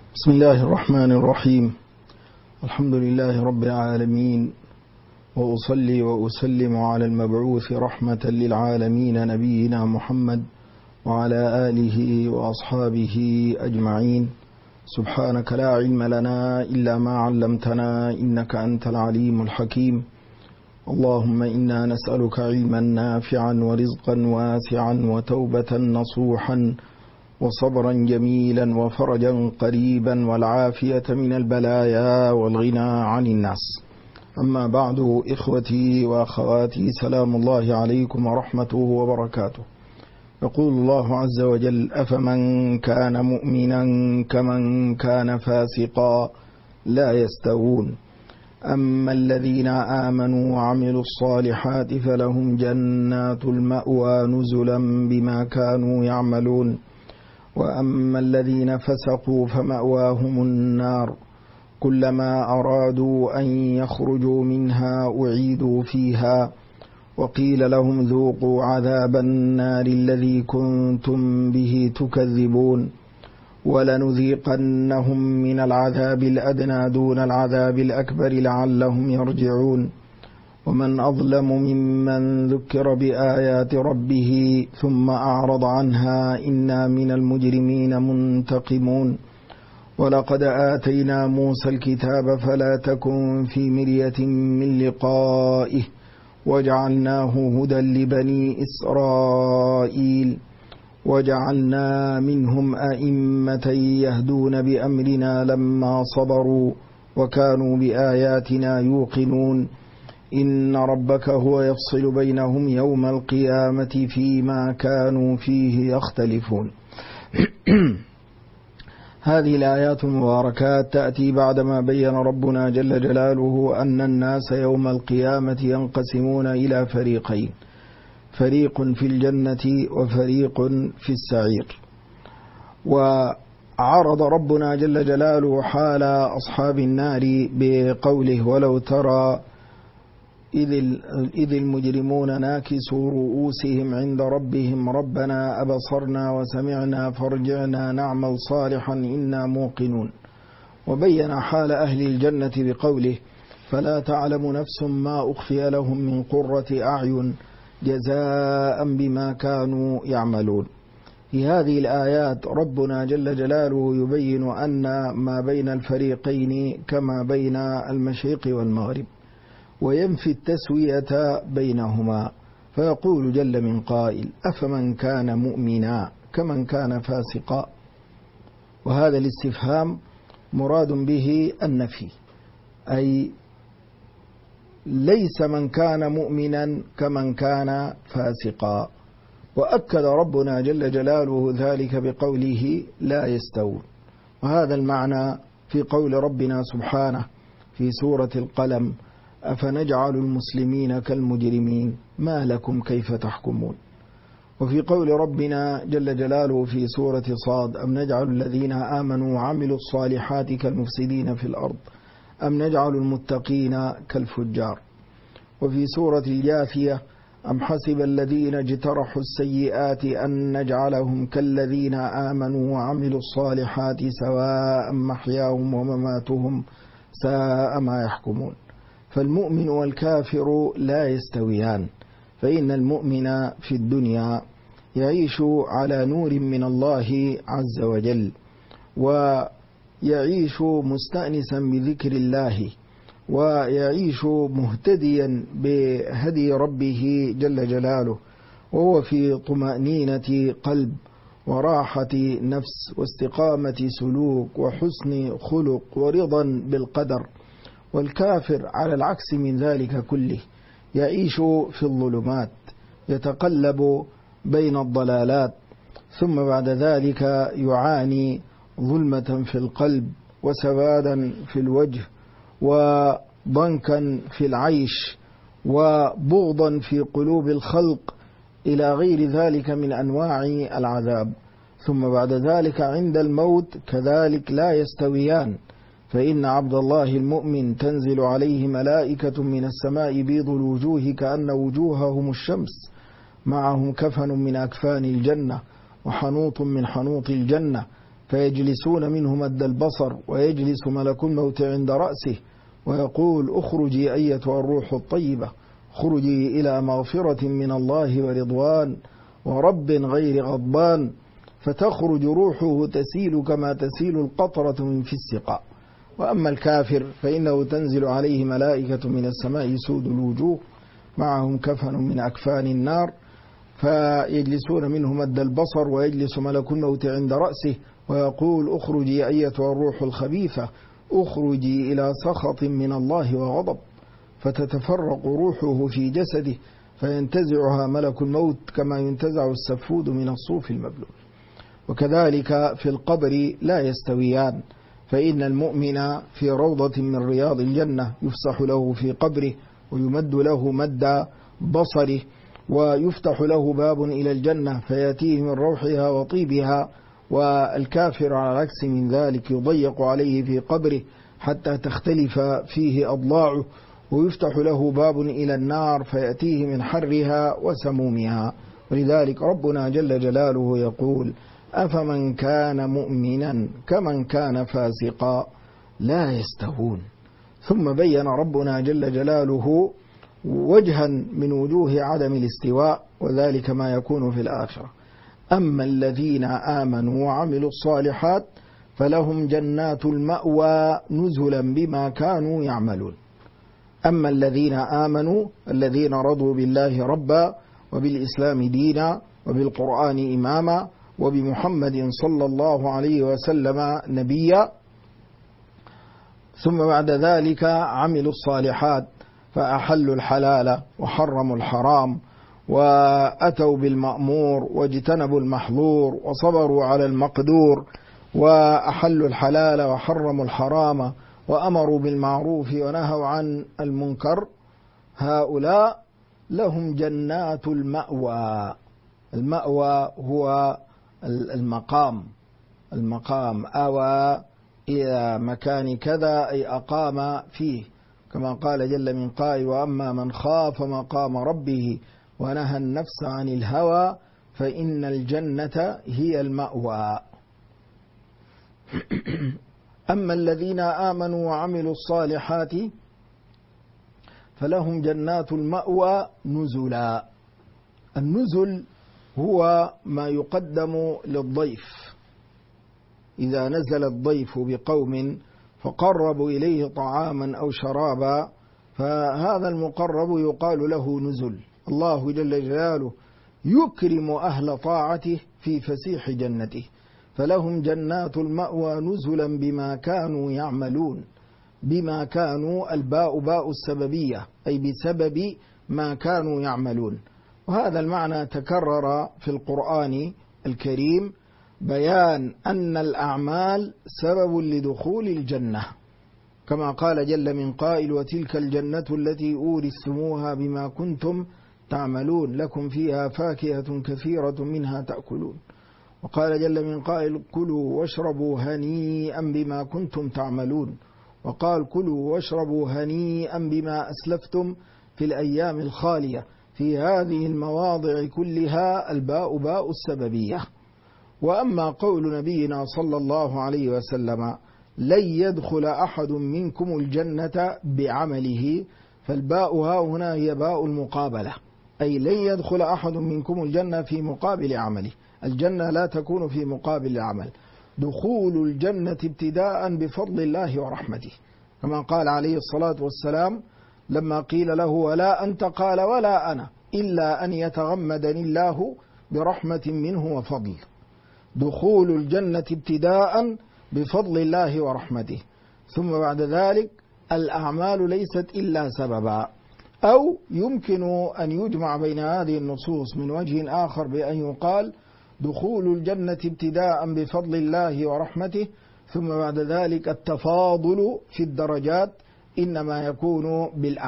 بسم الله الرحمن الرحيم. الحمد لله رب العالمين، وأصلي وأسلم على المبعوث رحمة للعالمين نبينا محمد وعلى آله وأصحابه أجمعين. سبحانك لا علم لنا إلا ما علمتنا إنك أنت العليم الحكيم. اللهم إنا نسألك علما نافعا ورزقا واسعا وتوبة نصوحا وصبرا جميلا وفرجا قريبا والعافية من البلايا والغنى عن الناس. أما بعد، إخوتي وأخواتي، سلام الله عليكم ورحمته وبركاته. يقول الله عز وجل: أفمن كان مؤمنا كمن كان فاسقا لا يستوون، أما الذين آمنوا وعملوا الصالحات فلهم جنات المأوى نزلا بما كانوا يعملون، وأما الذين فسقوا فمأواهم النار كلما أرادوا أن يخرجوا منها أعيدوا فيها وقيل لهم ذوقوا عذاب النار الذي كنتم به تكذبون، ولنذيقنهم من العذاب الأدنى دون العذاب الأكبر لعلهم يرجعون. ومن أظلم ممن ذكر بآيات ربه ثم أعرض عنها إنا من المجرمين منتقمون. ولقد آتينا موسى الكتاب فلا تكن في مرية من لقائه وجعلناه هدى لبني إسرائيل وجعلنا منهم أئمة يهدون بأمرنا لما صبروا وكانوا بآياتنا يوقنون. إن ربك هو يفصل بينهم يوم القيامة فيما كانوا فيه يختلفون. هذه الآيات المباركات تأتي بعدما بين ربنا جل جلاله أن الناس يوم القيامة ينقسمون إلى فريقين: فريق في الجنة وفريق في السعير. وعرض ربنا جل جلاله حال أصحاب النار بقوله: ولو ترى إذ المجرمون ناكسوا رؤوسهم عند ربهم ربنا أبصرنا وسمعنا فارجعنا نعمل صالحا إنا موقنون. وبين حال أهل الجنة بقوله: فلا تعلم نفس ما أخفي لهم من قرة أعين جزاء بما كانوا يعملون. في هذه الآيات ربنا جل جلاله يبين أن ما بين الفريقين كما بين المشرق والمغرب، وينفي التسوية بينهما، فيقول جل من قائل: أفمن كان مؤمنا كمن كان فاسقا. وهذا الاستفهام مراد به النفي، أي ليس من كان مؤمنا كمن كان فاسقا. وأكد ربنا جل جلاله ذلك بقوله: لا يستوون. وهذا المعنى في قول ربنا سبحانه في سورة القلم: أفنجعل المسلمين كالمجرمين ما لكم كيف تحكمون. وفي قول ربنا جل جلاله في سورة صاد: أم نجعل الذين آمنوا وعملوا الصالحات كالمفسدين في الأرض أم نجعل المتقين كالفجار. وفي سورة الجاثية: أم حسب الذين اجترحوا السيئات أن نجعلهم كالذين آمنوا وعملوا الصالحات سواء محياهم ومماتهم ساء ما يحكمون. فالمؤمن والكافر لا يستويان، فإن المؤمن في الدنيا يعيش على نور من الله عز وجل، ويعيش مستأنسا بذكر الله، ويعيش مهتديا بهدي ربه جل جلاله، وهو في طمأنينة قلب وراحة نفس واستقامة سلوك وحسن خلق ورضا بالقدر. والكافر على العكس من ذلك كله يعيش في الظلمات، يتقلب بين الضلالات، ثم بعد ذلك يعاني ظلمة في القلب وسوادا في الوجه وضنكا في العيش وبغضا في قلوب الخلق إلى غير ذلك من أنواع العذاب. ثم بعد ذلك عند الموت كذلك لا يستويان، فإن عبد الله المؤمن تنزل عليه ملائكة من السماء بيض الوجوه كأن وجوههم الشمس، معهم كفن من أكفان الجنة وحنوط من حنوط الجنة، فيجلسون منه مد البصر، ويجلس ملك الموت عند رأسه ويقول اخرجي أيتها الروح الطيبة، اخرجي إلى مغفرة من الله ورضوان ورب غير غضبان، فتخرج روحه تسيل كما تسيل القطرة في السقاء. وأما الكافر فإنه تنزل عليه ملائكة من السماء سود الوجوه معهم كفن من أكفان النار، فيجلسون منه مد البصر، ويجلس ملك الموت عند رأسه ويقول اخرجي أيتها الروح الخبيثة، اخرجي إلى سخط من الله وغضب، فتتفرق روحه في جسده فينتزعها ملك الموت كما ينتزع السفود من الصوف المبلول. وكذلك في القبر لا يستويان، فإن المؤمن في روضة من رياض الجنة يفسح له في قبره ويمد له مد بصره، ويفتح له باب إلى الجنة فيأتيه من روحها وطيبها. والكافر على العكس من ذلك يضيق عليه في قبره حتى تختلف فيه أضلاعه، ويفتح له باب إلى النار فيأتيه من حرها وسمومها. ولذلك ربنا جل جلاله يقول أفمن كان مؤمنا كمن كان فاسقا لا يستوون. ثم بين ربنا جل جلاله وجها من وجوه عدم الاستواء، وذلك ما يكون في الآخرة. أما الذين آمنوا وعملوا الصالحات فلهم جنات المأوى نزلا بما كانوا يعملون. أما الذين آمنوا الذين رضوا بالله ربا وبالإسلام دينا وبالقرآن إماما وبمحمد صلى الله عليه وسلم نبيا، ثم بعد ذلك عملوا الصالحات فأحلوا الحلال وحرموا الحرام وأتوا بالمأمور واجتنبوا المحظور وصبروا على المقدور، وأحلوا الحلال وحرموا الحرام وأمروا بالمعروف ونهوا عن المنكر، هؤلاء لهم جنات المأوى. المأوى هو المقام أوى إلى مكان كذا أي أقام فيه، كما قال جل من قائل وأما من خاف مقام ربه ونهى النفس عن الهوى فإن الجنة هي المأوى. أما الذين آمنوا وعملوا الصالحات فلهم جنات المأوى نزلا. النزل هو ما يقدم للضيف، إذا نزل الضيف بقوم فقربوا إليه طعاما أو شرابا فهذا المقرب يقال له نزل. الله جل جلاله يكرم أهل طاعته في فسيح جنته، فلهم جنات المأوى نزلا بما كانوا يعملون. بما كانوا الباء باء السببية أي بسبب ما كانوا يعملون. وهذا المعنى تكرر في القرآن الكريم، بيان أن الأعمال سبب لدخول الجنة، كما قال جل من قائل وتلك الجنة التي أورثتموها بما كنتم تعملون لكم فيها فاكهة كثيرة منها تأكلون. وقال جل من قائل كلوا واشربوا هنيئا بما كنتم تعملون، وقال كلوا واشربوا هنيئا بما أسلفتم في الأيام الخالية. في هذه المواضع كلها الباء باء السببية. وأما قول نبينا صلى الله عليه وسلم لن يدخل أحد منكم الجنة بعمله، فالباء ها هنا هي باء المقابلة، أي لن يدخل أحد منكم الجنة في مقابل عمله. الجنة لا تكون في مقابل العمل. دخول الجنة ابتداء بفضل الله ورحمته، كما قال عليه الصلاة والسلام لما قيل له ولا أنت قال ولا أنا إلا أن يتغمدني الله برحمة منه وفضل. دخول الجنة ابتداء بفضل الله ورحمته، ثم بعد ذلك الأعمال ليست إلا سببا. أو يمكن أن يجمع بين هذه النصوص من وجه آخر بأن يقال دخول الجنة ابتداء بفضل الله ورحمته، ثم بعد ذلك التفاضل في الدرجات إنما يكون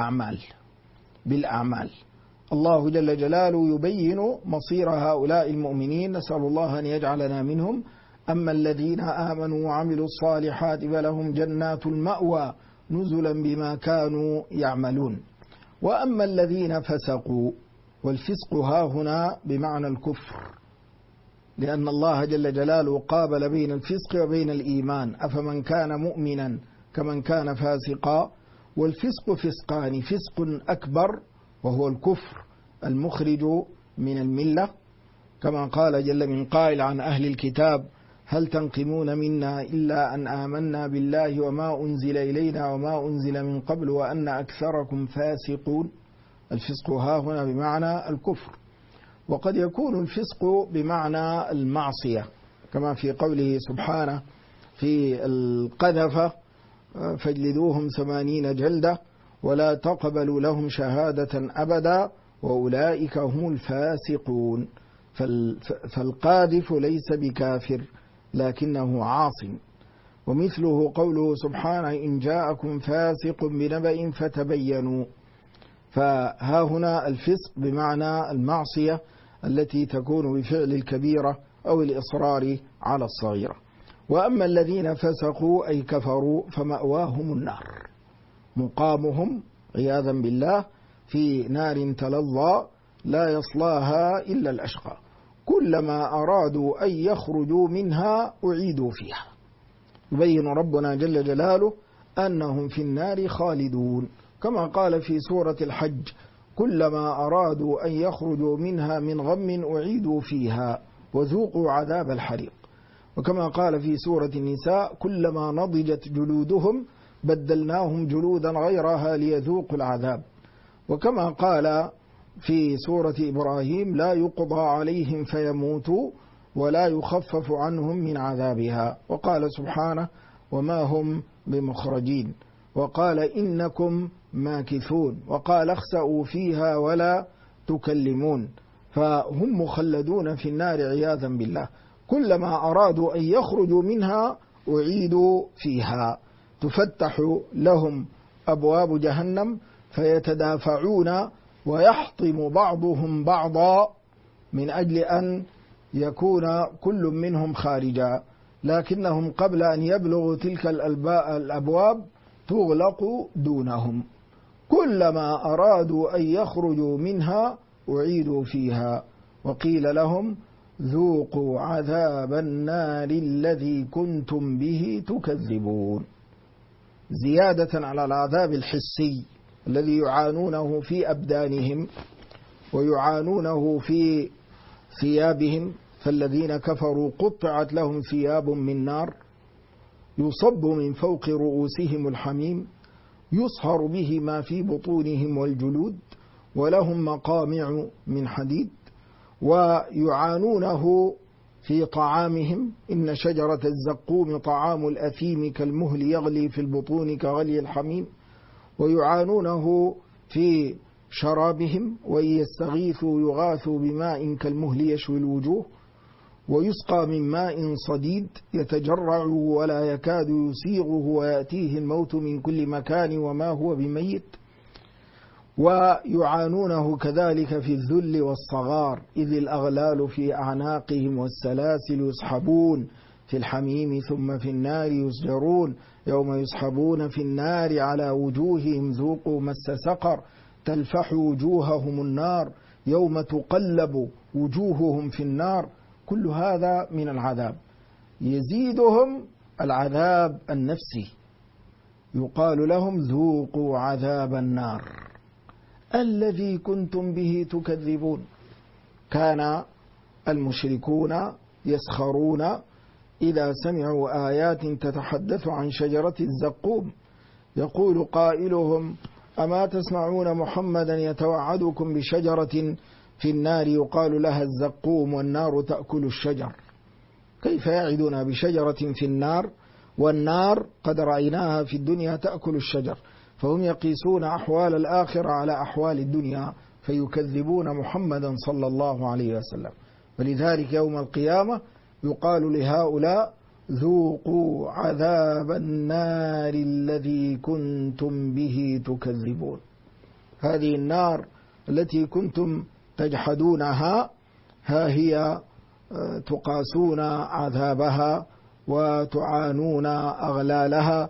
بالأعمال. الله جل جلاله يبين مصير هؤلاء المؤمنين، نسأل الله أن يجعلنا منهم. أما الذين آمنوا وعملوا الصالحات فلهم جنات المأوى نزلا بما كانوا يعملون. وأما الذين فسقوا، والفسق ها هنا بمعنى الكفر، لأن الله جل جلاله قابل بين الفسق وبين الإيمان، أفمن كان مؤمنا كمن كان فاسقا. والفسق فسقان: فسق أكبر وهو الكفر المخرج من الملة، كما قال جل من قائل عن أهل الكتاب: هل تنقمون منا إلا أن آمنا بالله وما أنزل إلينا وما أنزل من قبل وأن أكثركم فاسقون. الفسق ها هنا بمعنى الكفر، وقد يكون الفسق بمعنى المعصية، كما في قوله سبحانه في القذفة: فاجلدوهم 80 جلدة ولا تقبلوا لهم شهادة أبدا وأولئك هم الفاسقون. فالقاذف ليس بكافر لكنه عاص. ومثله قوله سبحانه: إن جاءكم فاسق بنبأ فتبينوا. فها هنا الفسق بمعنى المعصية التي تكون بفعل الكبيرة أو الإصرار على الصغيرة. وأما الذين فسقوا أي كفروا فمأواهم النار، مقامهم عياذا بالله في نار تلظى لا يصلاها إلا الأشقى، كلما أرادوا أن يخرجوا منها أعيدوا فيها. يبين ربنا جل جلاله أنهم في النار خالدون، كما قال في سورة الحج: كلما أرادوا أن يخرجوا منها من غم أعيدوا فيها وذوقوا عذاب الحريق. وكما قال في سورة النساء: كلما نضجت جلودهم بدلناهم جلودا غيرها ليذوقوا العذاب. وكما قال في سورة إبراهيم: لا يقضى عليهم فيموتوا ولا يخفف عنهم من عذابها. وقال سبحانه: وما هم بمخرجين. وقال: إنكم ماكثون. وقال: اخسأوا فيها ولا تكلمون. فهم مخلدون في النار عياذا بالله، كلما أرادوا أن يخرجوا منها أعيدوا فيها. تفتح لهم أبواب جهنم فيتدافعون ويحطم بعضهم بعضا من أجل أن يكون كل منهم خارجا، لكنهم قبل أن يبلغوا تلك الأبواب تغلق دونهم. كلما أرادوا أن يخرجوا منها أعيدوا فيها وقيل لهم ذوقوا عذاب النار الذي كنتم به تكذبون. زيادة على العذاب الحسي الذي يعانونه في أبدانهم ويعانونه في ثيابهم، فالذين كفروا قطعت لهم ثياب من نار يصب من فوق رؤوسهم الحميم يصهر به ما في بطونهم والجلود ولهم مقامع من حديد. ويعانونه في طعامهم: إن شجرة الزقوم طعام الأثيم كالمهل يغلي في البطون كغلي الحميم. ويعانونه في شرابهم: وإن يستغيثوا يغاثوا بماء كالمهل يشوي الوجوه. ويسقى من ماء صديد يتجرع ولا يكاد يسيغه ويأتيه الموت من كل مكان وما هو بميت. ويعانونه كذلك في الذل والصغار: إذ الأغلال في أعناقهم والسلاسل يسحبون في الحميم ثم في النار يسجرون يوم يسحبون في النار على وجوههم ذوقوا مس سقر تلفح وجوههم النار يوم تقلب وجوههم في النار. كل هذا من العذاب. يزيدهم العذاب النفسي، يقال لهم ذوقوا عذاب النار الذي كنتم به تكذبون. كان المشركون يسخرون إذا سمعوا آيات تتحدث عن شجرة الزقوم، يقول قائلهم: أما تسمعون محمدا يتوعدكم بشجرة في النار يقال لها الزقوم والنار تأكل الشجر. كيف يعدنا بشجرة في النار والنار قد رأيناها في الدنيا تأكل الشجر؟ فهم يقيسون أحوال الآخرة على أحوال الدنيا فيكذبون محمدا صلى الله عليه وسلم. ولذلك يوم القيامة يقال لهؤلاء: ذوقوا عذاب النار الذي كنتم به تكذبون. هذه النار التي كنتم تجحدونها ها هي تقاسون عذابها وتعانون أغلالها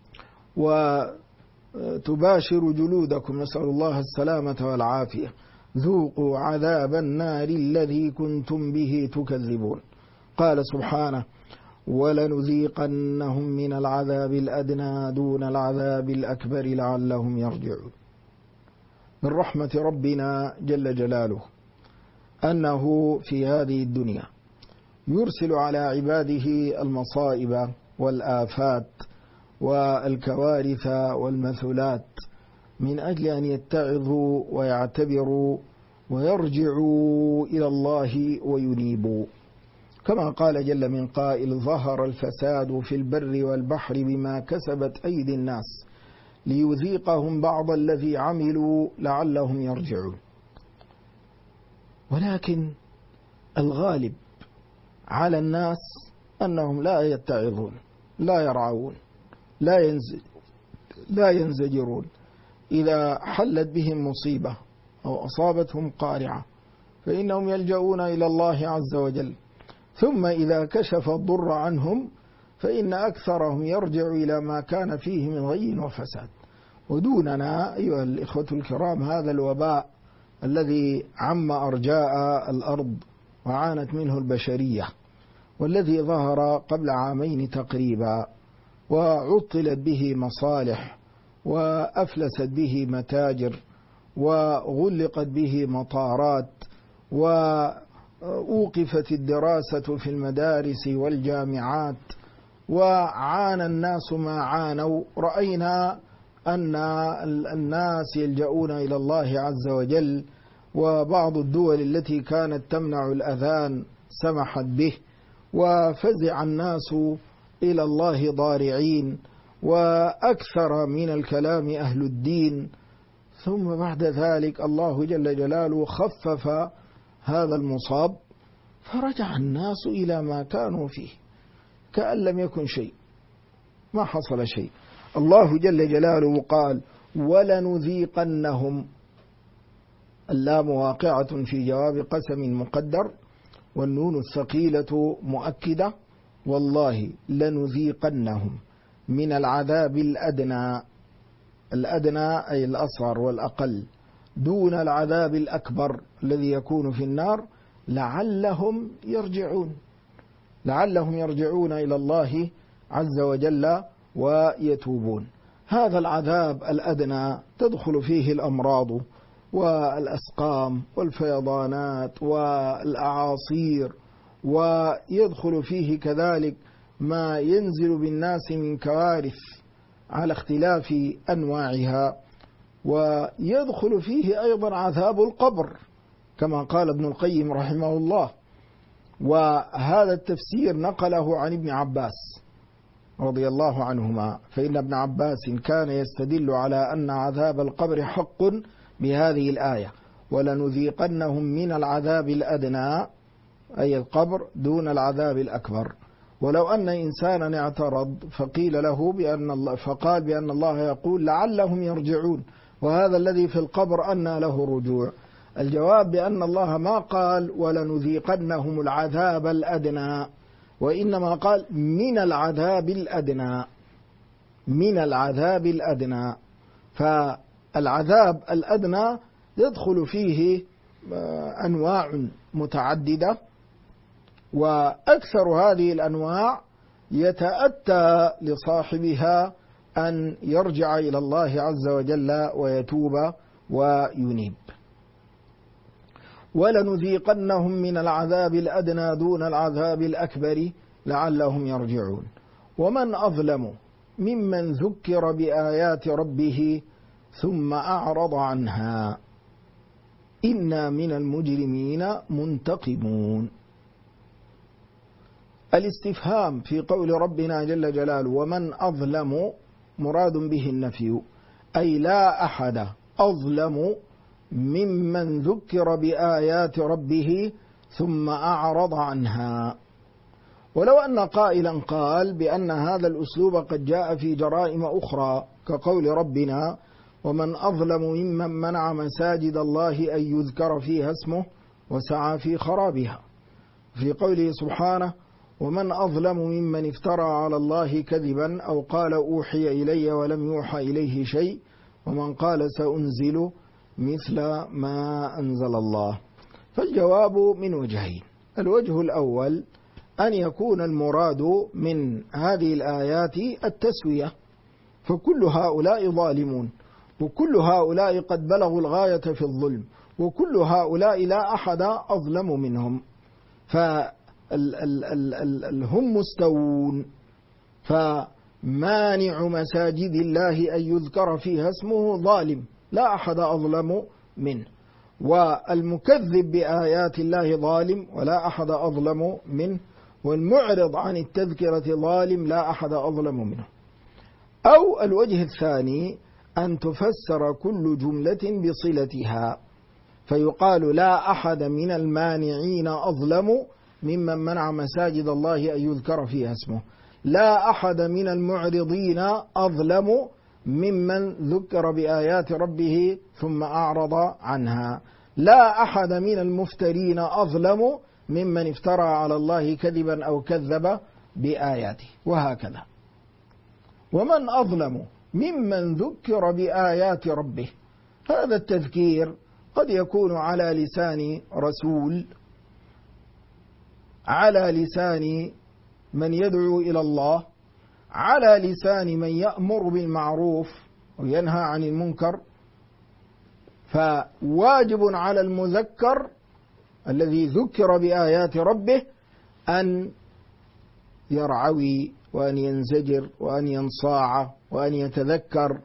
وتباشر جلودكم، نسأل الله السلامة والعافية. ذوقوا عذاب النار الذي كنتم به تكذبون. قال سبحانه ولنذيقنهم من العذاب الأدنى دون العذاب الأكبر لعلهم يرجعون. من رحمة ربنا جل جلاله أنه في هذه الدنيا يرسل على عباده المصائب والآفات والكوارث والمثلات من أجل أن يتعظوا ويعتبروا ويرجعوا إلى الله وينيبوا، كما قال جل من قائل ظهر الفساد في البر والبحر بما كسبت أيدي الناس ليذيقهم بعض الذي عملوا لعلهم يرجعون. ولكن الغالب على الناس أنهم لا يتعظون، لا يرعون، لا ينزجرون. إذا حلت بهم مصيبة أو أصابتهم قارعة فإنهم يلجؤون إلى الله عز وجل، ثم إذا كشف الضر عنهم فإن أكثرهم يرجع إلى ما كان فيه من غي وفساد. ودوننا أيها الإخوة الكرام هذا الوباء الذي عم أرجاء الأرض وعانت منه البشرية، والذي ظهر قبل عامين تقريبا، وعطلت به مصالح وأفلست به متاجر وغلقت به مطارات وأوقفت الدراسة في المدارس والجامعات وعانى الناس ما عانوا. رأينا أن الناس يلجؤون إلى الله عز وجل، وبعض الدول التي كانت تمنع الأذان سمحت به، وفزع الناس إلى الله ضارعين، وأكثر من الكلام أهل الدين. ثم بعد ذلك الله جل جلاله خفف هذا المصاب فرجع الناس إلى ما كانوا فيه كأن لم يكن شيء، ما حصل شيء. الله جل جلاله قال ولنذيقنهم، اللام واقعة في جواب قسم مقدر، والنون الثقيلة مؤكدة، والله لنذيقنهم من العذاب الأدنى، الأدنى أي الأصغر والأقل، دون العذاب الأكبر الذي يكون في النار، لعلهم يرجعون، لعلهم يرجعون إلى الله عز وجل ويتوبون. هذا العذاب الأدنى تدخل فيه الأمراض والأسقام والفيضانات والأعاصير، ويدخل فيه كذلك ما ينزل بالناس من كوارث على اختلاف أنواعها، ويدخل فيه أيضا عذاب القبر كما قال ابن القيم رحمه الله. وهذا التفسير نقله عن ابن عباس رضي الله عنهما، فإن ابن عباس كان يستدل على أن عذاب القبر حق بهذه الآية ولنذيقنهم من العذاب الأدنى أي القبر دون العذاب الأكبر. ولو أن إنسانا اعترض فقيل له فقال بأن الله يقول لعلهم يرجعون، وهذا الذي في القبر أنى له رجوع؟ الجواب بأن الله ما قال ولنذيقنهم العذاب الأدنى، وإنما قال من العذاب الأدنى، من العذاب الأدنى. فالعذاب الأدنى يدخل فيه أنواع متعددة، وأكثر هذه الأنواع يتأتى لصاحبها أن يرجع إلى الله عز وجل ويتوب وينيب. ولنذيقنهم من العذاب الأدنى دون العذاب الأكبر لعلهم يرجعون. ومن أظلم ممن ذكر بآيات ربه ثم أعرض عنها إنا من المجرمين منتقمون. الاستفهام في قول ربنا جل جلاله ومن أظلم مراد به النفي، أي لا أحد أظلم ممن ذكر بآيات ربه ثم أعرض عنها. ولو أن قائلا قال بأن هذا الأسلوب قد جاء في جرائم أخرى كقول ربنا ومن أظلم ممن منع مساجد الله أن يذكر فيها اسمه وسعى في خرابها، في قوله سبحانه ومن أظلم ممن افترى على الله كذبا أو قال أوحي إلي ولم يوحى إليه شيء ومن قال سأنزل مثل ما أنزل الله؟ فالجواب من وجهين. الوجه الأول أن يكون المراد من هذه الآيات التسوية، فكل هؤلاء ظالمون، وكل هؤلاء قد بلغوا الغاية في الظلم، وكل هؤلاء لا أحد أظلم منهم، فهم مستوون. فمانع مساجد الله أن يذكر فيها اسمه ظالم، لا أحد أظلم منه، والمكذب بآيات الله ظالم ولا أحد أظلم منه، والمعرض عن التذكرة ظالم لا أحد أظلم منه. أو الوجه الثاني أن تفسر كل جملة بصلتها، فيقال لا أحد من المانعين أظلم ممن منع مساجد الله أن يذكر فيها اسمه، لا أحد من المعرضين أظلم ممن ذكر بآيات ربه ثم أعرض عنها، لا أحد من المفترين أظلم ممن افترى على الله كذبا أو كذب بآياته، وهكذا. ومن أظلم ممن ذكر بآيات ربه، هذا التذكير قد يكون على لسان رسول، على لسان من يدعو إلى الله، على لسان من يأمر بالمعروف وينهى عن المنكر. فواجب على المذكر الذي ذكر بآيات ربه أن يرعوي وأن ينزجر وأن ينصاع وأن يتذكر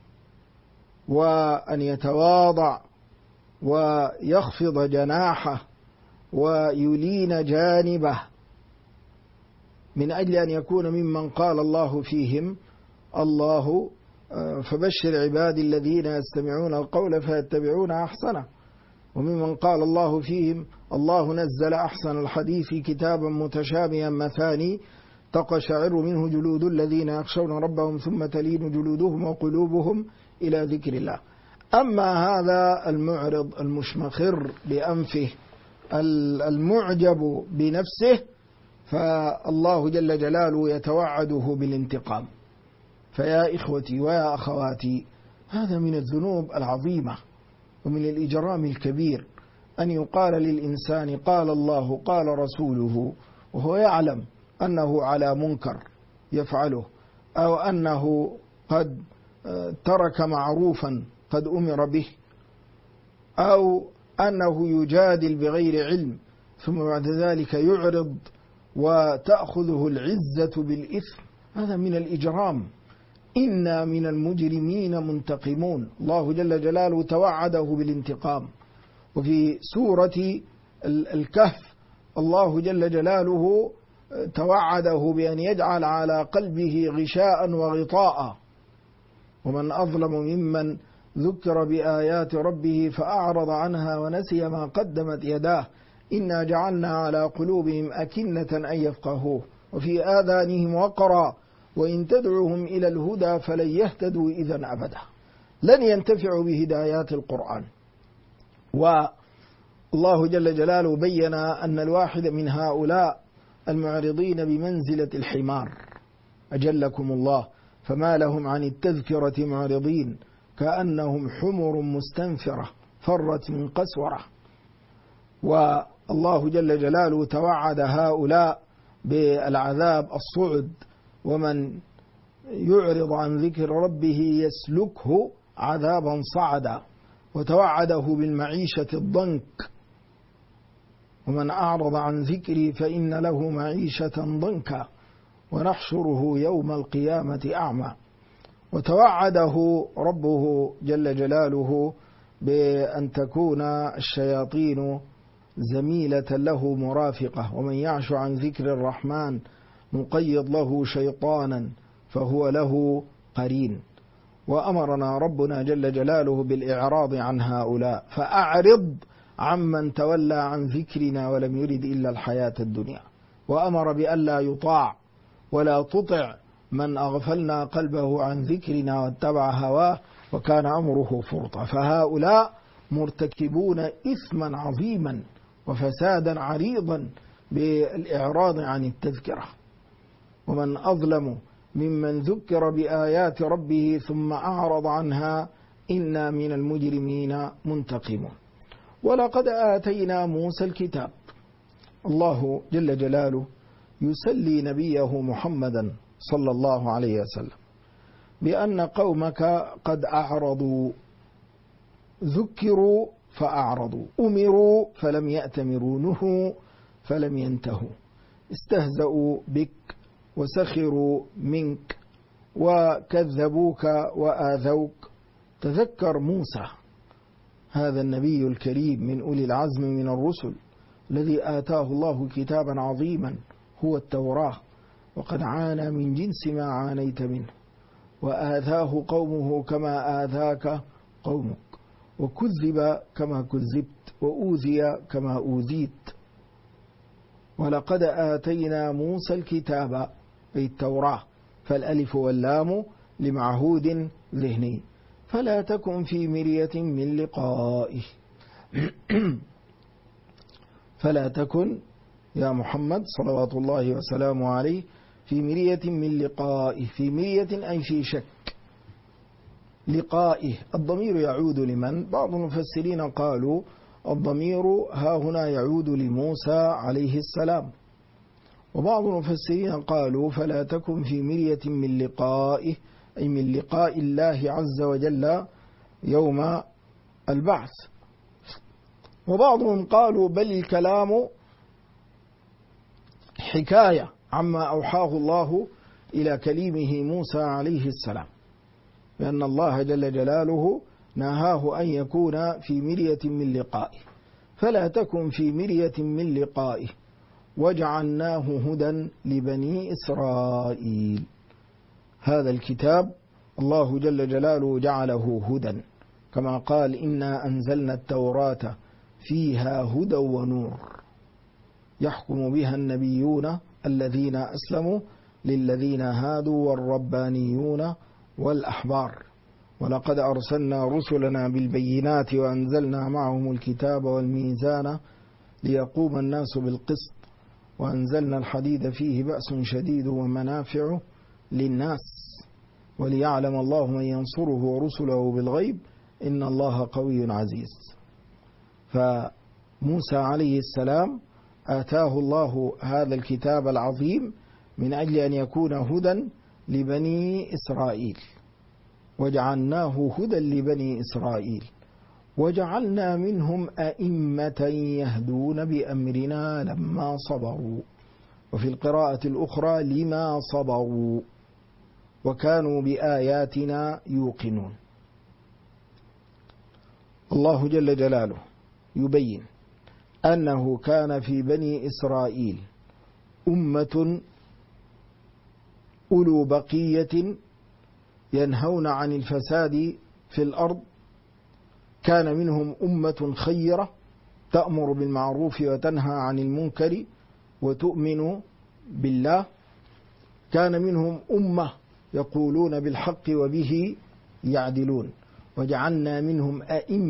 وأن يتواضع ويخفض جناحه ويلين جانبه، من أجل أن يكون ممن قال الله فيهم الله فبشر عبادي الذين يستمعون القول فيتبعون أحسنه، وممن قال الله فيهم الله نزل أحسن الحديث كتابا متشابها مثاني تقشعر منه جلود الذين يخشون ربهم ثم تلين جلودهم وقلوبهم إلى ذكر الله. أما هذا المعرض المشمخر بأنفه المعجب بنفسه فالله جل جلاله يتوعده بالانتقام. فيا إخوتي ويا أخواتي، هذا من الذنوب العظيمة ومن الإجرام الكبير أن يقال للإنسان قال الله قال رسوله وهو يعلم أنه على منكر يفعله، أو أنه قد ترك معروفا قد أمر به، أو أنه يجادل بغير علم ثم بعد ذلك يعرض وتأخذه العزة بالإثم. هذا من الإجرام. إنا من المجرمين منتقمون. الله جل جلاله توعده بالانتقام. وفي سورة الكهف الله جل جلاله توعده بأن يجعل على قلبه غشاء وغطاء. ومن أظلم ممن ذكر بآيات ربه فأعرض عنها ونسي ما قدمت يداه إنا جعلنا على قلوبهم أكنة أن يفقهوه وفي آذانهم وقرا وإن تدعوهم إلى الهدى فلن يهتدوا إذا أبدا. لن ينتفعوا بهدايات القرآن. والله جل جلاله بين أن الواحد من هؤلاء المعرضين بمنزلة الحمار أجلكم الله، فما لهم عن التذكرة معرضين كأنهم حمر مستنفرة فرت من قسورة. والله جل جلاله توعد هؤلاء بالعذاب الصعد، ومن يعرض عن ذكر ربه يسلكه عذابا صعدا، وتوعده بالمعيشة الضنك ومن أعرض عن ذكري فإن له معيشة ضنكا ونحشره يوم القيامة أعمى. وتوعده ربه جل جلاله بأن تكون الشياطين زميلة له مرافقة، ومن يعش عن ذكر الرحمن نقيض له شيطانا فهو له قرين. وأمرنا ربنا جل جلاله بالإعراض عن هؤلاء، فأعرض عمن تولى عن ذكرنا ولم يرد إلا الحياة الدنيا. وأمر بألا يطاع ولا تطع من أغفلنا قلبه عن ذكرنا واتبع هواه وكان أمره فرطا. فهؤلاء مرتكبون إثما عظيما وفسادا عريضا بالإعراض عن التذكرة. ومن أظلم ممن ذكر بآيات ربه ثم أعرض عنها إنا من المجرمين منتقمون. ولقد آتينا موسى الكتاب. الله جل جلاله يسلي نبيه محمدا صلى الله عليه وسلم بأن قومك قد أعرضوا، ذكروا فأعرضوا، أمروا فلم يأتمروا، نهوا فلم ينتهوا، استهزأوا بك وسخروا منك وكذبوك وآذوك. تذكر موسى هذا النبي الكريم من أولي العزم من الرسل الذي آتاه الله كتابا عظيما هو التوراة، وقد عانى من جنس ما عانيت منه، وآذاه قومه كما آذاك قومك، وكذب كما كذبت، وأوذي كما أوذيت. ولقد آتينا موسى الكتاب أي التوراة، فالألف واللام لمعهود ذهني، فلا تكن في مرية من لقائه. فلا تكن يا محمد صلوات الله وسلامه عليه في مرية من لقائه، في مرية أي في شك. لقائه الضمير يعود لمن؟ بعض المفسرين قالوا الضمير ها هنا يعود لموسى عليه السلام، وبعض المفسرين قالوا فلا تكن في مرية من لقائه أي من لقاء الله عز وجل يوم البعث. وبعضهم قالوا بل الكلام حكاية عما أوحاه الله إلى كليمه موسى عليه السلام، لأن الله جل جلاله نهاه أن يكون في مرية من لقائه. فلا تكن في مرية من لقائه وجعلناه هدى لبني إسرائيل. هذا الكتاب الله جل جلاله جعله هدى، كما قال إنا أنزلنا التوراة فيها هدى ونور يحكم بها النبيون الذين أسلموا للذين هادوا والربانيون والأحبار. ولقد أرسلنا رسلنا بالبينات وأنزلنا معهم الكتاب والميزان ليقوم الناس بالقسط وأنزلنا الحديد فيه بأس شديد ومنافع للناس وليعلم الله من ينصره ورسله بالغيب إن الله قوي عزيز. فموسى عليه السلام آتاه الله هذا الكتاب العظيم من أجل أن يكون هدى لبني إسرائيل، وجعلناه هدى لبني إسرائيل وجعلنا منهم أئمة يهدون بأمرنا لما صبروا، وفي القراءة الأخرى لما صبروا وكانوا بآياتنا يوقنون. الله جل جلاله يبين أنه كان في بني إسرائيل أمة أولو بقية ينهون عن الفساد في الأرض، كان منهم أمة خيرة تأمر بالمعروف وتنهى عن المنكر وتؤمن بالله، كان منهم أمة يقولون بالحق وبه يعدلون، وجعلنا منهم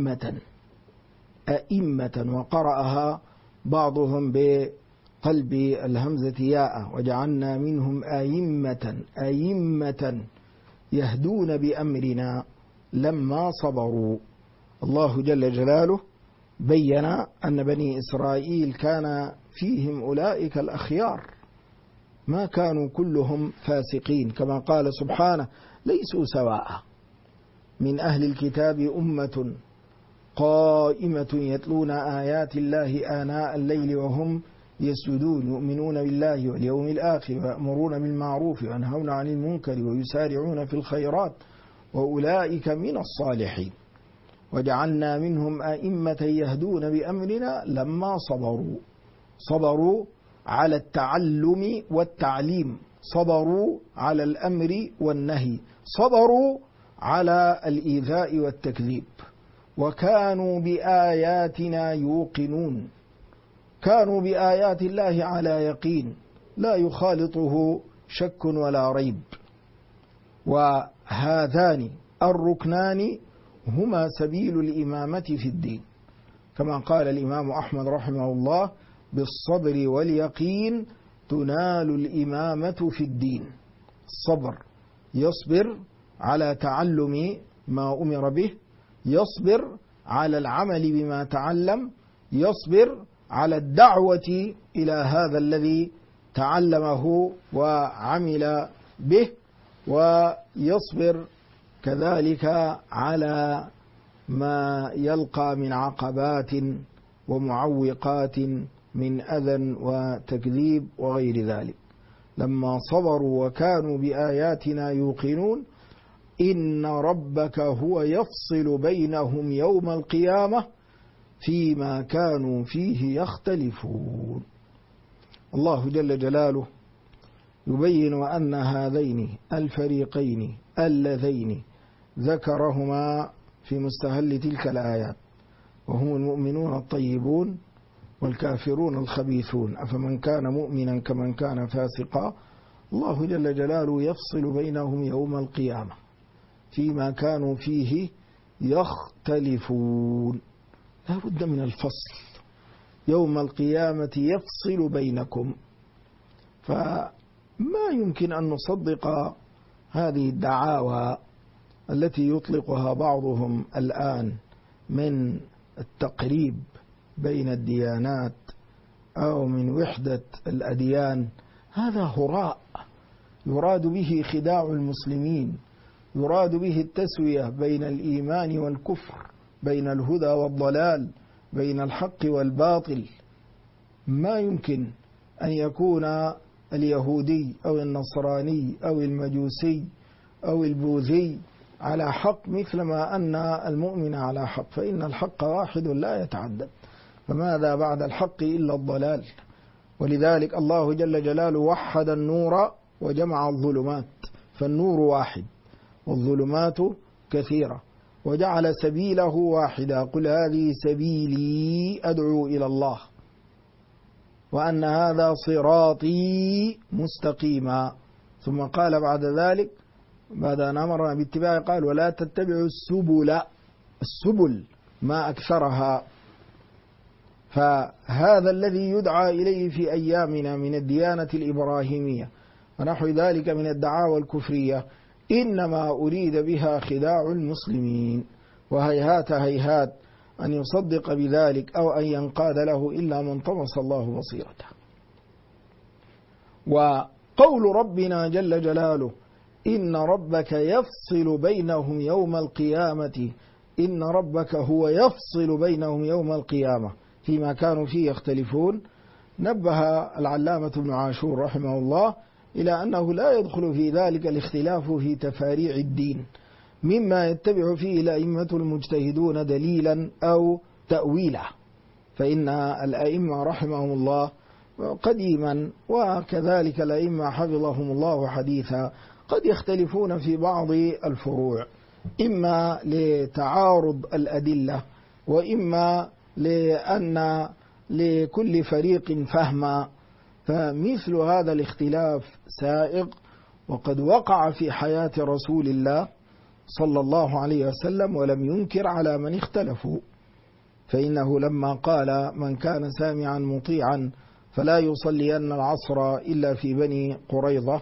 أئمة وقرأها بعضهم بقلب الهمزة ياء، وجعلنا منهم أئمة يهدون بأمرنا لما صبروا. الله جل جلاله بين أن بني إسرائيل كان فيهم أولئك الأخيار، ما كانوا كلهم فاسقين، كما قال سبحانه ليسوا سواء من أهل الكتاب أمة قائمة يتلون آيات الله آناء الليل وهم يسجدون يؤمنون بالله واليوم الآخر ويأمرون بالمعروف وينهون عن المنكر ويسارعون في الخيرات وأولئك من الصالحين. وجعلنا منهم أئمة يهدون بأمرنا لما صبروا على التعلم والتعليم، صبروا على الأمر والنهي، صبروا على الإيذاء والتكذيب، وكانوا بآياتنا يوقنون، كانوا بآيات الله على يقين لا يخالطه شك ولا ريب. وهذان الركنان هما سبيل الإمامة في الدين، كما قال الإمام أحمد رحمه الله بالصبر واليقين تنال الإمامة في الدين. الصبر يصبر على تعلم ما أمر به يصبر على العمل بما تعلم، يصبر على الدعوة إلى هذا الذي تعلمه وعمل به، ويصبر كذلك على ما يلقى من عقبات ومعوقات من أذى وتكذيب وغير ذلك. لما صبروا وكانوا بآياتنا يوقنون إن ربك هو يفصل بينهم يوم القيامة فيما كانوا فيه يختلفون. الله جل جلاله يبين أن هذين الفريقين اللذين ذكرهما في مستهل تلك الآيات، وهم المؤمنون الطيبون والكافرون الخبيثون، أفمن كان مؤمنا كمن كان فاسقا، الله جل جلاله يفصل بينهم يوم القيامة فيما كانوا فيه يختلفون. لا بد من الفصل، يوم القيامة يفصل بينكم. فما يمكن أن نصدق هذه الدعاوى التي يطلقها بعضهم الآن من التقريب بين الديانات أو من وحدة الأديان. هذا هراء يراد به خداع المسلمين، يراد به التسوية بين الإيمان والكفر، بين الهدى والضلال، بين الحق والباطل. ما يمكن أن يكون اليهودي أو النصراني أو المجوسي أو البوذي على حق مثلما أن المؤمن على حق، فإن الحق واحد لا يتعدد، فماذا بعد الحق إلا الضلال؟ ولذلك الله جل جلاله وحد النور وجمع الظلمات، فالنور واحد والظلمات كثيرة، وجعل سبيله واحدا، قل هذه سبيلي أدعو إلى الله وأن هذا صراطي مستقيما. ثم قال بعد ذلك بعد أن أمرنا باتباعه قال ولا تتبعوا السبل ما أكثرها. فهذا الذي يدعى إليه في أيامنا من الديانة الإبراهيمية ونحو ذلك من الدعاوى الكفرية إنما أريد بها خداع المسلمين، وهيهات هيهات أن يصدق بذلك أو أن ينقاد له إلا من طمس الله بصيرته. وقول ربنا جل جلاله إن ربك يفصل بينهم يوم القيامة، إن ربك هو يفصل بينهم يوم القيامة فيما كانوا فيه يختلفون. نبه العلامة ابن عاشور رحمه الله إلى أنه لا يدخل في ذلك الاختلاف في تفاريع الدين مما يتبع فيه الأئمة المجتهدون دليلا أو تأويلا، فإن الأئمة رحمهم الله قديما وكذلك الأئمة حفظهم الله حديثا قد يختلفون في بعض الفروع، إما لتعارض الأدلة وإما لأن لكل فريق فهما، فمثل هذا الاختلاف سائغ وقد وقع في حياة رسول الله صلى الله عليه وسلم ولم ينكر على من اختلفوا. فإنه لما قال من كان سامعا مطيعا فلا يصلين العصر إلا في بني قريظة،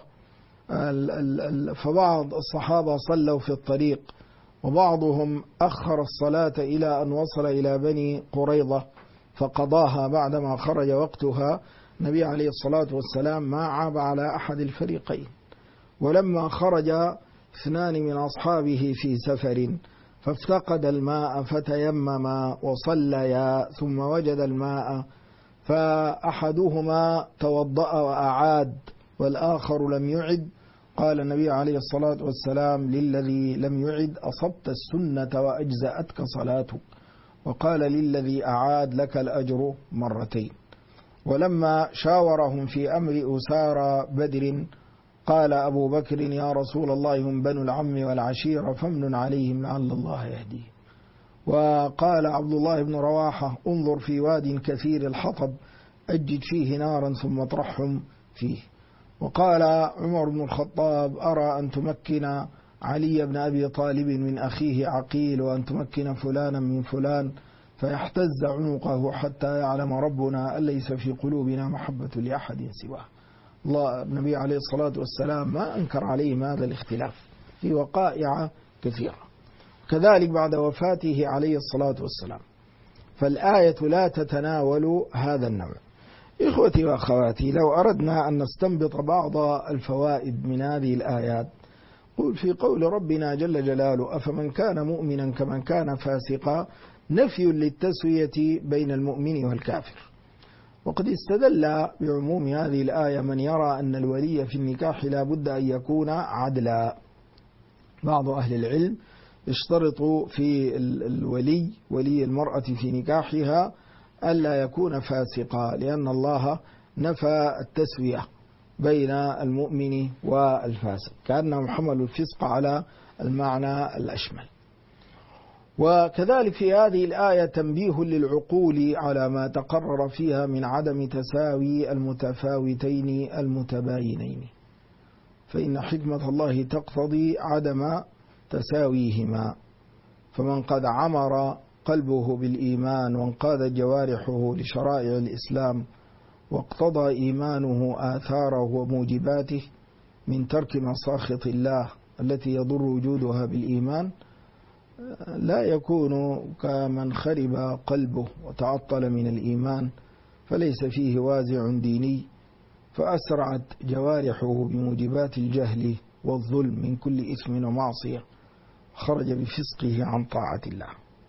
فبعض الصحابة صلوا في الطريق وبعضهم أخر الصلاة إلى أن وصل إلى بني قريظة فقضاها بعدما خرج وقتها. النبي عليه الصلاة والسلام ما عاب على أحد الفريقين. ولما خرج اثنان من أصحابه في سفر فافتقد الماء فتيمم وصليا ثم وجد الماء، فأحدهما توضأ وأعاد والآخر لم يعد، قال النبي عليه الصلاة والسلام للذي لم يعد أصبت السنة وأجزأتك صلاتك، وقال للذي أعاد لك الأجر مرتين. ولما شاورهم في أمر أسارى بدر قال أبو بكر يا رسول الله هم بنو العم والعشيرة فامنن عليهم لعل الله يهديهم. وقال عبد الله بن رواحة انظر في واد كثير الحطب أجد فيه نارا ثم اطرحهم فيه. وقال عمر بن الخطاب أرى أن تمكن علي بن أبي طالب من أخيه عقيل وأن تمكن فلانا من فلان فيحتز عنقه حتى يعلم ربنا أن ليس في قلوبنا محبة لأحد سواه. الله النبي عليه الصلاة والسلام ما أنكر عليهم هذا الاختلاف في وقائع كثيرة. كذلك بعد وفاته عليه الصلاة والسلام. فالآية لا تتناول هذا النوع. إخوتي وأخواتي، لو أردنا أن نستنبط بعض الفوائد من هذه الآيات، قل في قول ربنا جل جلاله: أفمن كان مؤمنا كمن كان فاسقا، نفي للتسوية بين المؤمن والكافر. وقد استدل بعموم هذه الآية من يرى أن الولي في النكاح لا بد أن يكون عدلا. بعض أهل العلم اشترط في الولي، ولي المرأة في نكاحها، ألا يكون فاسقا، لأن الله نفى التسوية بين المؤمن والفاسق، كأنهم حملوا الفسق على المعنى الأشمل. وكذلك في هذه الآية تنبيه للعقول على ما تقرر فيها من عدم تساوي المتفاوتين المتباينين، فإن حكمة الله تقتضي عدم تساويهما. فمن قد عمر قلبه بالإيمان وانقادت جوارحه لشرائع الإسلام واقتضى إيمانه آثاره وموجباته من ترك مساخط الله التي يضر وجودها بالإيمان، لا يكون كمن خرب قلبه وتعطل من الإيمان فليس فيه وازع ديني، فأسرعت جوارحه بموجبات الجهل والظلم من كل إثم ومعصية، خرج بفسقه عن طاعة الله.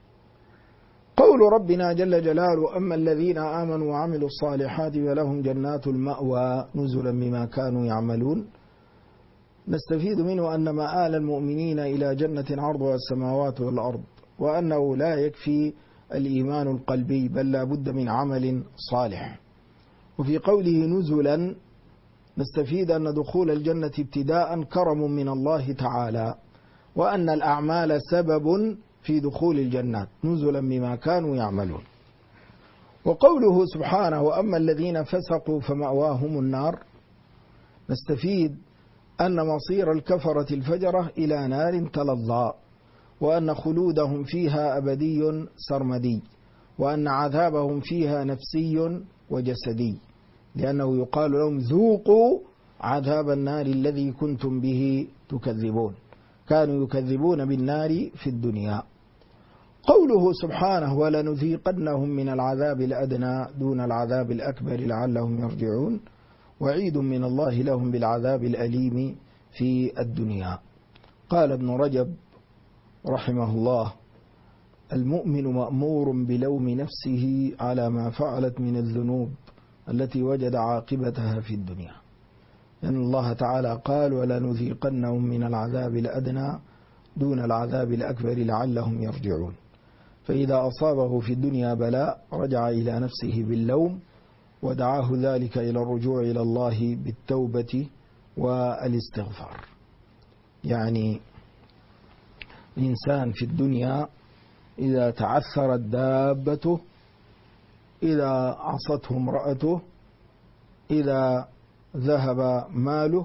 قول ربنا جل جلاله: أما الذين آمنوا وعملوا الصالحات فلهم جنات المأوى نزلا بما كانوا يعملون، نستفيد منه أن مآل المؤمنين إلى جنة عرضها السماوات والأرض، وأنه لا يكفي الإيمان القلبي بل لا بد من عمل صالح. وفي قوله نزلا نستفيد أن دخول الجنة ابتداء كرم من الله تعالى، وأن الأعمال سبب في دخول الجنات نزلا بما كانوا يعملون. وقوله سبحانه: وأما الذين فسقوا فمأواهم النار، نستفيد أن مصير الكفرة الفجرة إلى نار تلظى، وأن خلودهم فيها أبدي سرمدي، وأن عذابهم فيها نفسي وجسدي، لأنه يقال لهم ذوقوا عذاب النار الذي كنتم به تكذبون، كانوا يكذبون بالنار في الدنيا. قوله سبحانه: ولنذيقنهم من العذاب الأدنى دون العذاب الأكبر لعلهم يرجعون، وعيد من الله لهم بالعذاب الأليم في الدنيا. قال ابن رجب رحمه الله: المؤمن مأمور بلوم نفسه على ما فعلت من الذنوب التي وجد عاقبتها في الدنيا، لأن الله تعالى قال: ولنذيقنهم من العذاب الأدنى دون العذاب الأكبر لعلهم يرجعون. فإذا أصابه في الدنيا بلاء رجع إلى نفسه باللوم، ودعاه ذلك إلى الرجوع إلى الله بالتوبة والاستغفار. يعني الإنسان في الدنيا إذا تعثرت دابته، إذا عصته امرأته، إذا ذهب ماله،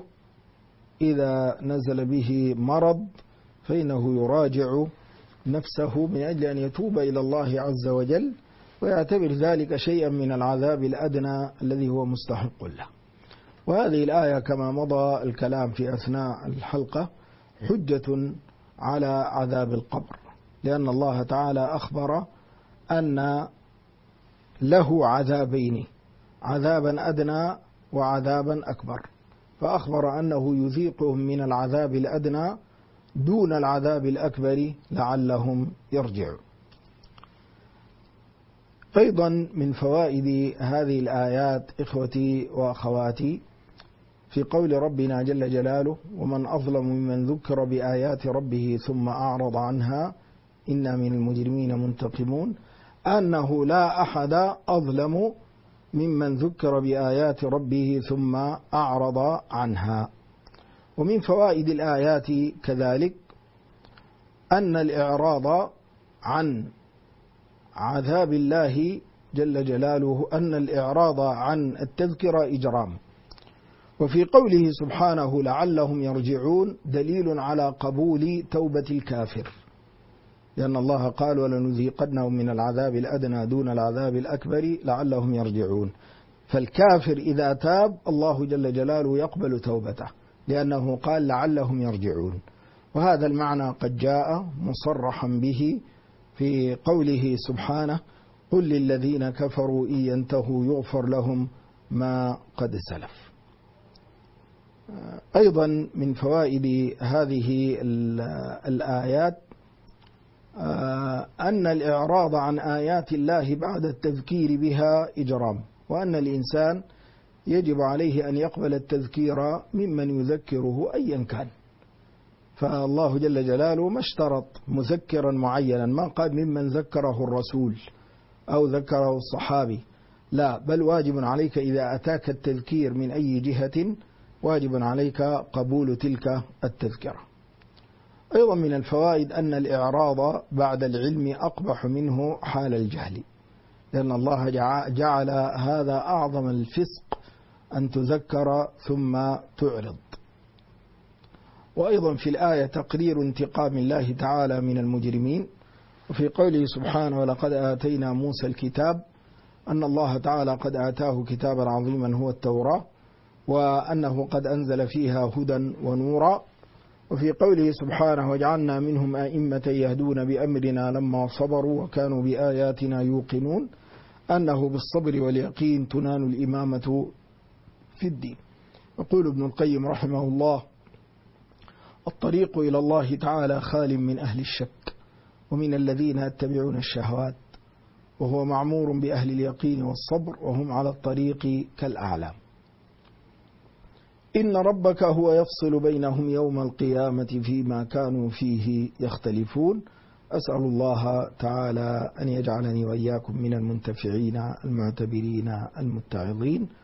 إذا نزل به مرض، فإنه يراجع نفسه من أجل أن يتوب إلى الله عز وجل، ويعتبر ذلك شيئا من العذاب الأدنى الذي هو مستحق له. وهذه الآية كما مضى الكلام في أثناء الحلقة حجة على عذاب القبر، لأن الله تعالى أخبر أن له عذابين، عذابا أدنى وعذابا أكبر، فأخبر أنه يذيقهم من العذاب الأدنى دون العذاب الأكبر لعلهم يرجعون. أيضا من فوائد هذه الآيات إخوتي وأخواتي في قول ربنا جل جلاله: ومن أظلم ممن ذكر بآيات ربه ثم أعرض عنها إنا من المجرمين منتقمون، أنه لا أحد أظلم ممن ذكر بآيات ربه ثم أعرض عنها. ومن فوائد الآيات كذلك أن الإعراض عن عذاب الله جل جلاله، أن الإعراض عن التذكرة إجرام. وفي قوله سبحانه لعلهم يرجعون دليل على قبول توبة الكافر، لأن الله قال: ولنذيقنهم من العذاب الأدنى دون العذاب الأكبر لعلهم يرجعون. فالكافر إذا تاب الله جل جلاله يقبل توبته، لأنه قال لعلهم يرجعون. وهذا المعنى قد جاء مصرحا به في قوله سبحانه: قل للذين كفروا إن ينتهوا يغفر لهم ما قد سلف. أيضا من فوائد هذه الآيات أن الإعراض عن آيات الله بعد التذكير بها إجرام، وأن الإنسان يجب عليه أن يقبل التذكير ممن يذكره أيا كان. فالله جل جلاله ما اشترط مذكرا معينا، ما قال ممن ذكره الرسول أو ذكره الصحابي، لا، بل واجب عليك إذا أتاك التذكير من أي جهة واجب عليك قبول تلك التذكرة. أيضا من الفوائد أن الإعراض بعد العلم أقبح منه حال الجهل، لأن الله جعل هذا أعظم الفسق أن تذكر ثم تعرض. وأيضا في الآية تقرير انتقام الله تعالى من المجرمين، وفي قوله سبحانه: ولقد آتينا موسى الكتاب، أن الله تعالى قد آتاه كتابا عظيما هو التوراة، وأنه قد أنزل فيها هدى ونورا. وفي قوله سبحانه: وجعلنا منهم أئمة يهدون بأمرنا لما صبروا وكانوا بآياتنا يوقنون، أنه بالصبر واليقين تنال الإمامة في الدين. يقول ابن القيم رحمه الله: الطريق إلى الله تعالى خال من أهل الشك ومن الذين يتبعون الشهوات، وهو معمور بأهل اليقين والصبر، وهم على الطريق كالأعلام. إن ربك هو يفصل بينهم يوم القيامة فيما كانوا فيه يختلفون. أسأل الله تعالى أن يجعلني وإياكم من المنتفعين المعتبرين المتعظين.